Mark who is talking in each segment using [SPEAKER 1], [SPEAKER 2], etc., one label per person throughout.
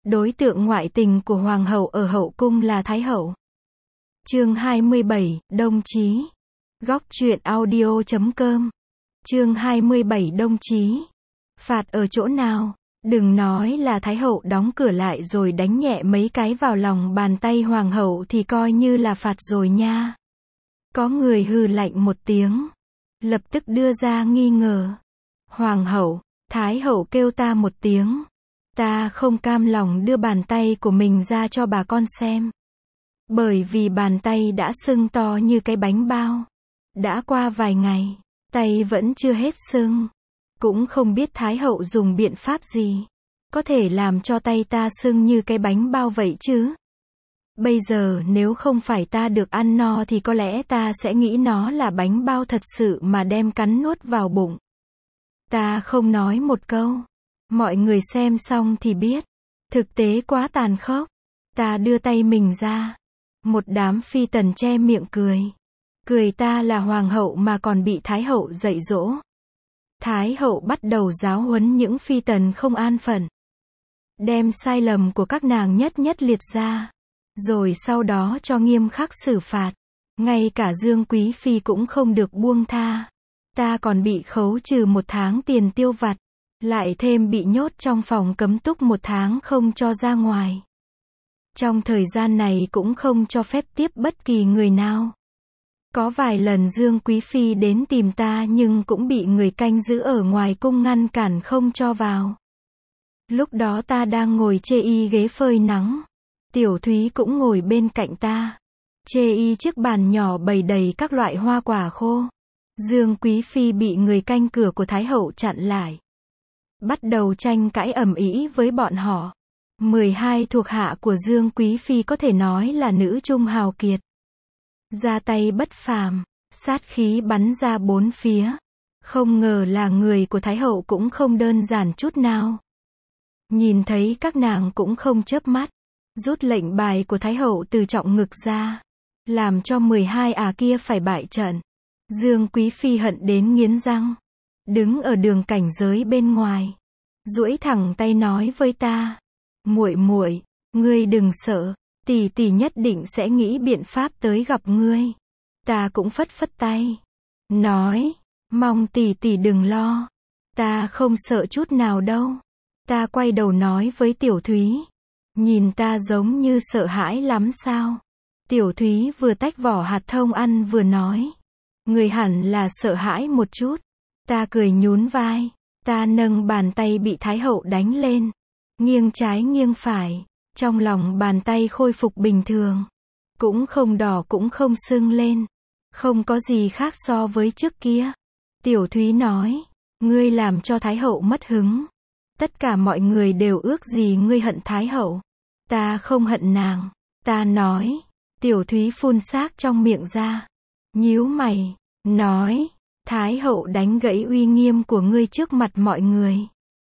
[SPEAKER 1] Đối tượng ngoại tình của hoàng hậu ở hậu cung là Thái hậu. Chương 27, đồng chí. Góc truyện audio.com. Chương 27 đồng chí. Phạt ở chỗ nào? Đừng nói là Thái hậu đóng cửa lại rồi đánh nhẹ mấy cái vào lòng bàn tay hoàng hậu thì coi như là phạt rồi nha. Có người hừ lạnh một tiếng, lập tức đưa ra nghi ngờ. Hoàng hậu, Thái hậu kêu ta một tiếng. Ta không cam lòng đưa bàn tay của mình ra cho bà con xem. Bởi vì bàn tay đã sưng to như cái bánh bao. Đã qua vài ngày, tay vẫn chưa hết sưng. Cũng không biết Thái hậu dùng biện pháp gì có thể làm cho tay ta sưng như cái bánh bao vậy chứ. Bây giờ nếu không phải ta được ăn no thì có lẽ ta sẽ nghĩ nó là bánh bao thật sự mà đem cắn nuốt vào bụng. Ta không nói một câu. Mọi người xem xong thì biết. Thực tế quá tàn khốc. Ta đưa tay mình ra. Một đám phi tần che miệng cười. Cười ta là hoàng hậu mà còn bị Thái hậu dạy dỗ. Thái hậu bắt đầu giáo huấn những phi tần không an phận. Đem sai lầm của các nàng nhất nhất liệt ra. Rồi sau đó cho nghiêm khắc xử phạt. Ngay cả Dương Quý Phi cũng không được buông tha. Ta còn bị khấu trừ 1 tháng tiền tiêu vặt. Lại thêm bị nhốt trong phòng cấm túc 1 tháng không cho ra ngoài. Trong thời gian này cũng không cho phép tiếp bất kỳ người nào. Có vài lần Dương Quý Phi đến tìm ta nhưng cũng bị người canh giữ ở ngoài cung ngăn cản không cho vào. Lúc đó ta đang ngồi chê y ghế phơi nắng. Tiểu Thúy cũng ngồi bên cạnh ta. Chê y chiếc bàn nhỏ bày đầy các loại hoa quả khô. Dương Quý Phi bị người canh cửa của Thái hậu chặn lại. Bắt đầu tranh cãi ầm ĩ với bọn họ. 12 thuộc hạ của Dương Quý Phi có thể nói là nữ trung hào kiệt. Ra tay bất phàm, sát khí bắn ra 4 phía. Không ngờ là người của Thái hậu cũng không đơn giản chút nào. Nhìn thấy các nàng cũng không chớp mắt. Rút lệnh bài của Thái hậu từ trọng ngực ra. Làm cho 12 kia phải bại trận. Dương Quý Phi hận đến nghiến răng. Đứng ở đường cảnh giới bên ngoài. Duỗi thẳng tay nói với ta. Muội muội, ngươi đừng sợ. Tỷ tỷ nhất định sẽ nghĩ biện pháp tới gặp ngươi. Ta cũng phất phất tay. Nói. Mong tỷ tỷ đừng lo. Ta không sợ chút nào đâu. Ta quay đầu nói với Tiểu Thúy. Nhìn ta giống như sợ hãi lắm sao? Tiểu Thúy vừa tách vỏ hạt thông ăn vừa nói. Người hẳn là sợ hãi một chút. Ta cười nhún vai. Ta nâng bàn tay bị Thái hậu đánh lên. Nghiêng trái nghiêng phải. Trong lòng bàn tay khôi phục bình thường. Cũng không đỏ cũng không sưng lên. Không có gì khác so với trước kia. Tiểu Thúy nói. Ngươi làm cho Thái hậu mất hứng. Tất cả mọi người đều ước gì ngươi hận Thái hậu. Ta không hận nàng. Ta nói. Tiểu Thúy phun xác trong miệng ra. Nhíu mày. Nói. Thái hậu đánh gãy uy nghiêm của ngươi trước mặt mọi người.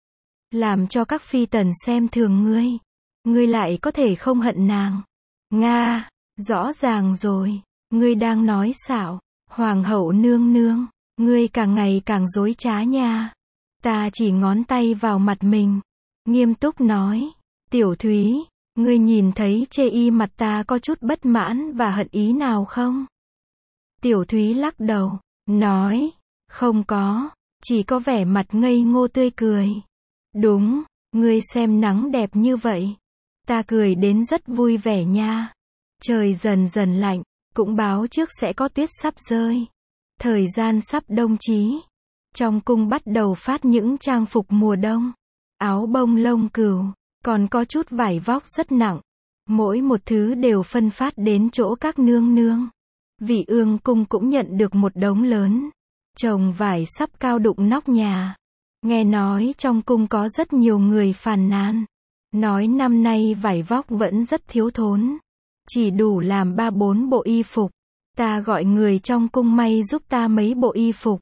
[SPEAKER 1] Làm cho các phi tần xem thường ngươi. Ngươi lại có thể không hận nàng. Nga. Rõ ràng rồi. Ngươi đang nói xạo. Hoàng hậu nương nương. Ngươi càng ngày càng dối trá nha. Ta chỉ ngón tay vào mặt mình. Nghiêm túc nói. Tiểu Thúy. Ngươi nhìn thấy chê y mặt ta có chút bất mãn và hận ý nào không? Tiểu Thúy lắc đầu. Nói. Không có. Chỉ có vẻ mặt ngây ngô tươi cười. Đúng. Ngươi xem nắng đẹp như vậy. Ta cười đến rất vui vẻ nha. Trời dần dần lạnh. Cũng báo trước sẽ có tuyết sắp rơi. Thời gian sắp đông chí. Trong cung bắt đầu phát những trang phục mùa đông. Áo bông lông cừu. Còn có chút vải vóc rất nặng. Mỗi một thứ đều phân phát đến chỗ các nương nương. Vị ương cung cũng nhận được một đống lớn. Chồng vải sắp cao đụng nóc nhà. Nghe nói trong cung có rất nhiều người phàn nàn. Nói năm nay vải vóc vẫn rất thiếu thốn. Chỉ đủ làm 3-4 bộ y phục. Ta gọi người trong cung may giúp ta mấy bộ y phục.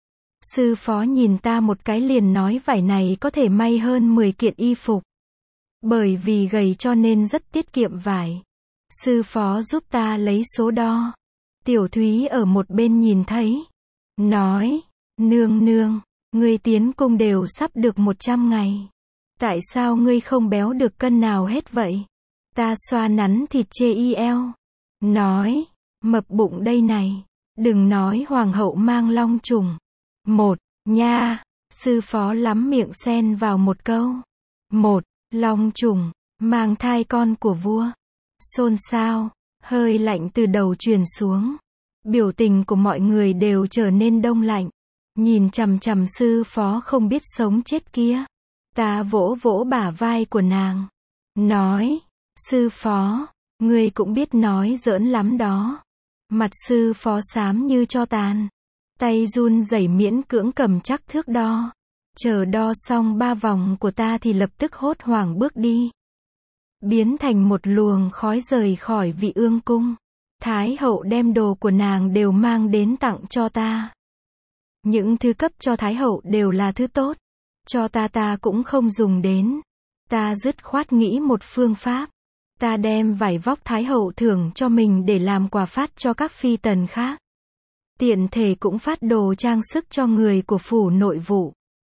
[SPEAKER 1] Sư phó nhìn ta một cái liền nói vải này có thể may hơn 10 kiện y phục. Bởi vì gầy cho nên rất tiết kiệm vải. Sư phó giúp ta lấy số đo. Tiểu Thúy ở một bên nhìn thấy. Nói. Nương nương. Ngươi tiến cung đều sắp được 100 ngày. Tại sao ngươi không béo được cân nào hết vậy? Ta xoa nắn thịt chê y eo. Nói, mập bụng đây này. Đừng nói hoàng hậu mang long trùng. Một, nha, sư phó lắm miệng xen vào một câu. Một, long trùng, mang thai con của vua. Xôn xao, hơi lạnh từ đầu truyền xuống. Biểu tình của mọi người đều trở nên đông lạnh. Nhìn chằm chằm sư phó không biết sống chết kia. Ta vỗ vỗ bả vai của nàng. Nói, sư phó, ngươi cũng biết nói giỡn lắm đó. Mặt sư phó xám như tro tàn. Tay run rẩy miễn cưỡng cầm chắc thước đo. Chờ đo xong 3 vòng của ta thì lập tức hốt hoảng bước đi. Biến thành một luồng khói rời khỏi Vị Ương cung. Thái hậu đem đồ của nàng đều mang đến tặng cho ta. Những thứ cấp cho Thái hậu đều là thứ tốt. Cho ta cũng không dùng đến. Ta dứt khoát nghĩ một phương pháp. Ta đem vải vóc Thái hậu thưởng cho mình để làm quà phát cho các phi tần khác. Tiện thể cũng phát đồ trang sức cho người của phủ nội vụ.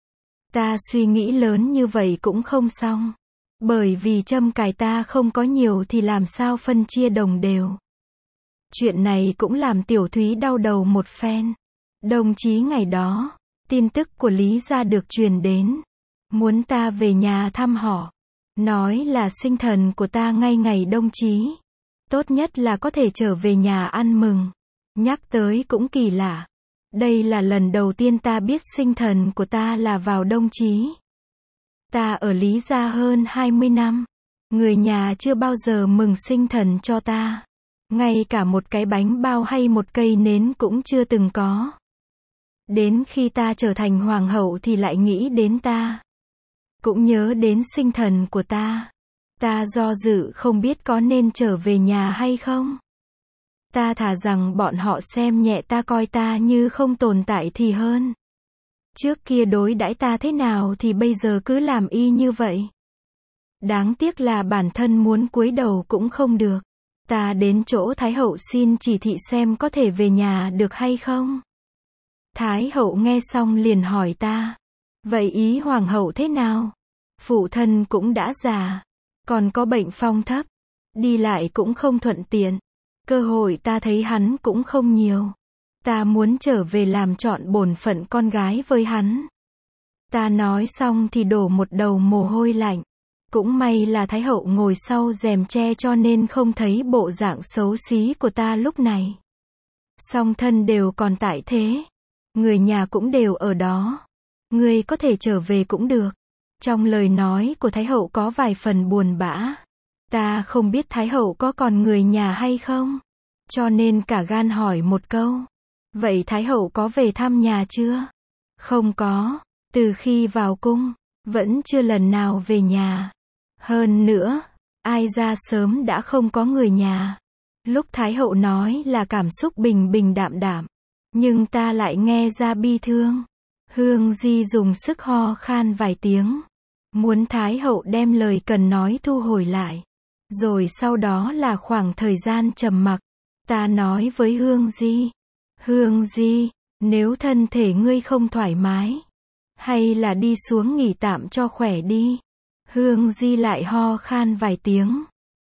[SPEAKER 1] Ta suy nghĩ lớn như vậy cũng không xong. Bởi vì châm cài ta không có nhiều thì làm sao phân chia đồng đều. Chuyện này cũng làm Tiểu Thúy đau đầu một phen. Đồng chí ngày đó, tin tức của Lý gia được truyền đến. Muốn ta về nhà thăm họ. Nói là sinh thần của ta ngay ngày đông chí. Tốt nhất là có thể trở về nhà ăn mừng. Nhắc tới cũng kỳ lạ. Đây là lần đầu tiên ta biết sinh thần của ta là vào đông chí. Ta ở Lý gia hơn 20 năm. Người nhà chưa bao giờ mừng sinh thần cho ta. Ngay cả một cái bánh bao hay một cây nến cũng chưa từng có. Đến khi ta trở thành hoàng hậu thì lại nghĩ đến ta. Cũng nhớ đến sinh thần của ta. Ta do dự không biết có nên trở về nhà hay không. Ta thà rằng bọn họ xem nhẹ ta coi ta như không tồn tại thì hơn. Trước kia đối đãi ta thế nào thì bây giờ cứ làm y như vậy. Đáng tiếc là bản thân muốn cúi đầu cũng không được. Ta đến chỗ Thái hậu xin chỉ thị xem có thể về nhà được hay không. Thái hậu nghe xong liền hỏi ta. Vậy ý hoàng hậu thế nào? Phụ thân cũng đã già. Còn có bệnh phong thấp. Đi lại cũng không thuận tiện. Cơ hội ta thấy hắn cũng không nhiều. Ta muốn trở về làm trọn bổn phận con gái với hắn. Ta nói xong thì đổ một đầu mồ hôi lạnh. Cũng may là Thái hậu ngồi sau rèm tre cho nên không thấy bộ dạng xấu xí của ta lúc này. Song thân đều còn tại thế. Người nhà cũng đều ở đó. Ngươi có thể trở về cũng được. Trong lời nói của Thái hậu có vài phần buồn bã. Ta không biết Thái hậu có còn người nhà hay không. Cho nên cả gan hỏi một câu. Vậy Thái hậu có về thăm nhà chưa? Không có. Từ khi vào cung, vẫn chưa lần nào về nhà. Hơn nữa, ai ra sớm đã không có người nhà. Lúc Thái hậu nói là cảm xúc bình bình đạm đạm. Nhưng ta lại nghe ra bi thương. Hương Di dùng sức ho khan vài tiếng. Muốn Thái hậu đem lời cần nói thu hồi lại. Rồi sau đó là khoảng thời gian trầm mặc. Ta nói với Hương Di. Hương Di, nếu thân thể ngươi không thoải mái. Hay là đi xuống nghỉ tạm cho khỏe đi. Hương Di lại ho khan vài tiếng.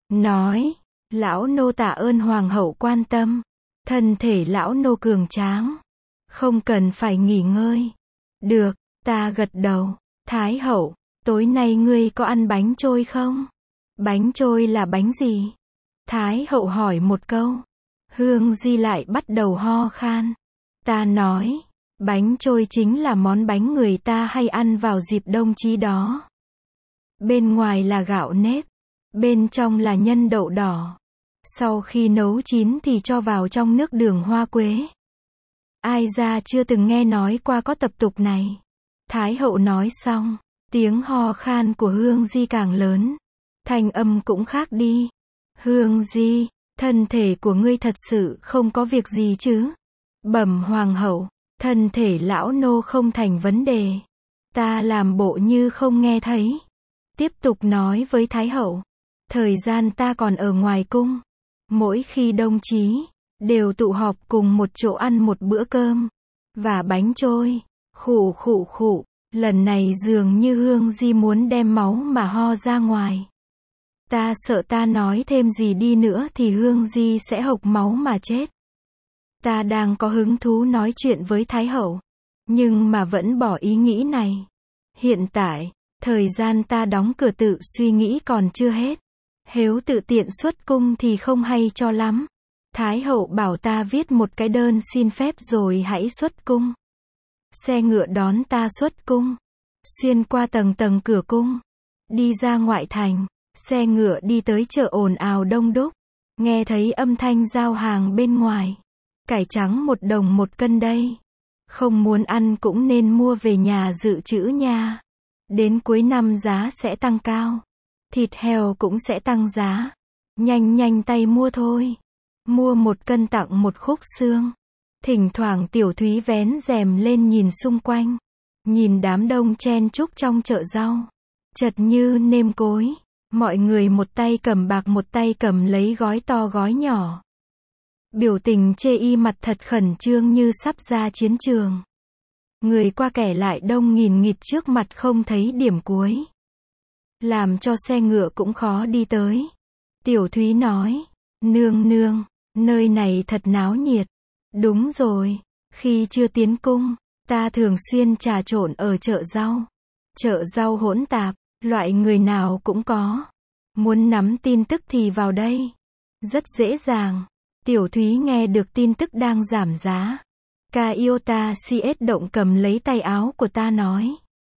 [SPEAKER 1] Nói, lão nô tạ ơn hoàng hậu quan tâm. Thân thể lão nô cường tráng. Không cần phải nghỉ ngơi. Được, ta gật đầu. Thái hậu, tối nay ngươi có ăn bánh trôi không? Bánh trôi là bánh gì? Thái hậu hỏi một câu. Hương Di lại bắt đầu ho khan. Ta nói, bánh trôi chính là món bánh người ta hay ăn vào dịp đông chí đó. Bên ngoài là gạo nếp, bên trong là nhân đậu đỏ. Sau khi nấu chín thì cho vào trong nước đường hoa quế. Ai ra chưa từng nghe nói qua có tập tục này. Thái hậu nói xong, tiếng ho khan của Hương Di càng lớn. Thanh âm cũng khác đi. Hương Di, thân thể của ngươi thật sự không có việc gì chứ? Bẩm hoàng hậu, thân thể lão nô không thành vấn đề. Ta làm bộ như không nghe thấy. Tiếp tục nói với Thái hậu. Thời gian ta còn ở ngoài cung. Mỗi khi đông chí, đều tụ họp cùng một chỗ ăn một bữa cơm. Và bánh trôi. Khụ khụ khụ. Lần này dường như Hương Di muốn đem máu mà ho ra ngoài. Ta sợ ta nói thêm gì đi nữa thì Hương Di sẽ hộc máu mà chết. Ta đang có hứng thú nói chuyện với Thái Hậu, nhưng mà vẫn bỏ ý nghĩ này. Hiện tại, thời gian ta đóng cửa tự suy nghĩ còn chưa hết. Nếu tự tiện xuất cung thì không hay cho lắm. Thái Hậu bảo ta viết một cái đơn xin phép rồi hãy xuất cung. Xe ngựa đón ta xuất cung. Xuyên qua tầng tầng cửa cung. Đi ra ngoại thành. Xe ngựa đi tới chợ ồn ào đông đúc. Nghe thấy âm thanh giao hàng bên ngoài. Cải trắng 1 đồng 1 cân đây. Không muốn ăn cũng nên mua về nhà dự trữ nha. Đến cuối năm giá sẽ tăng cao. Thịt heo cũng sẽ tăng giá. Nhanh nhanh tay mua thôi. Mua 1 cân tặng 1 khúc xương. Thỉnh thoảng Tiểu Thúy vén rèm lên nhìn xung quanh. Nhìn đám đông chen chúc trong chợ rau. Chật như nêm cối. Mọi người một tay cầm bạc một tay cầm lấy gói to gói nhỏ. Biểu tình chê y mặt thật khẩn trương như sắp ra chiến trường. Người qua kẻ lại đông nghìn nghịt trước mặt không thấy điểm cuối. Làm cho xe ngựa cũng khó đi tới. Tiểu Thúy nói, nương nương, nơi này thật náo nhiệt. Đúng rồi, khi chưa tiến cung, ta thường xuyên trà trộn ở chợ rau. Chợ rau hỗn tạp, loại người nào cũng có. Muốn nắm tin tức thì vào đây. Rất dễ dàng. Tiểu Thúy nghe được tin tức đang giảm giá. Iota CS động cầm lấy tay áo của ta nói.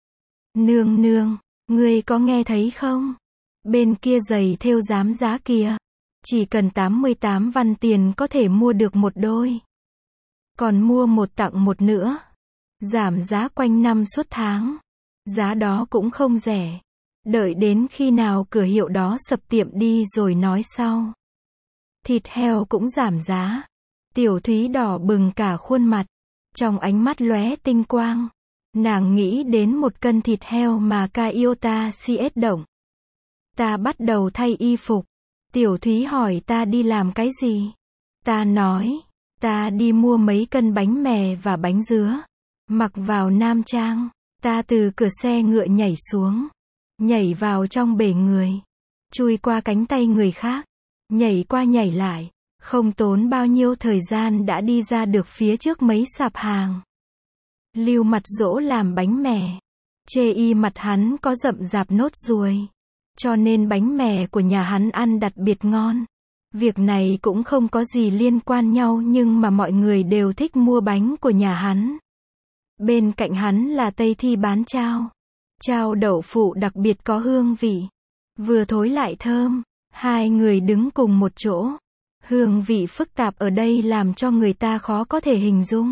[SPEAKER 1] Nương nương, ngươi có nghe thấy không? Bên kia giày thêu giám giá kìa. Chỉ cần 88 văn tiền có thể mua được 1 đôi. Còn mua 1 tặng 1 nữa. Giảm giá quanh năm suốt tháng. Giá đó cũng không rẻ. Đợi đến khi nào cửa hiệu đó sập tiệm đi rồi nói sau. Thịt heo cũng giảm giá. Tiểu Thúy đỏ bừng cả khuôn mặt. Trong ánh mắt lóe tinh quang. Nàng nghĩ đến 1 cân thịt heo mà Iota CS động. Ta bắt đầu thay y phục. Tiểu Thúy hỏi ta đi làm cái gì? Ta nói, ta đi mua mấy cân bánh mè và bánh dứa. Mặc vào nam trang. Ta từ cửa xe ngựa nhảy xuống. Nhảy vào trong bể người. Chui qua cánh tay người khác. Nhảy qua nhảy lại. Không tốn bao nhiêu thời gian đã đi ra được phía trước mấy sạp hàng. Lưu Mặt Dỗ làm bánh mè. Chê y mặt hắn có rậm rạp nốt ruồi. Cho nên bánh mè của nhà hắn ăn đặc biệt ngon. Việc này cũng không có gì liên quan nhau nhưng mà mọi người đều thích mua bánh của nhà hắn. Bên cạnh hắn là Tây Thi bán chao. Chao đậu phụ đặc biệt có hương vị. Vừa thối lại thơm. Hai người đứng cùng một chỗ. Hương vị phức tạp ở đây làm cho người ta khó có thể hình dung.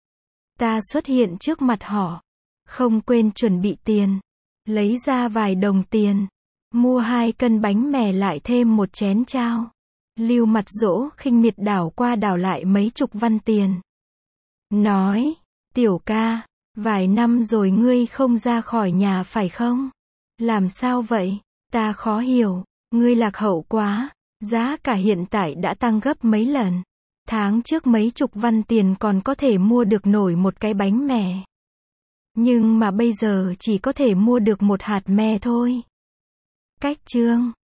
[SPEAKER 1] Ta xuất hiện trước mặt họ. Không quên chuẩn bị tiền. Lấy ra vài đồng tiền. Mua 2 cân bánh mè lại thêm 1 chén chao. Lưu Mặt Dỗ khinh miệt đảo qua đảo lại mấy chục văn tiền. Nói, tiểu ca, vài năm rồi ngươi không ra khỏi nhà phải không? Làm sao vậy? Ta khó hiểu, ngươi lạc hậu quá. Giá cả hiện tại đã tăng gấp mấy lần. Tháng trước mấy chục văn tiền còn có thể mua được nổi 1 cái bánh mè. Nhưng mà bây giờ chỉ có thể mua được 1 hạt me thôi. Cách chương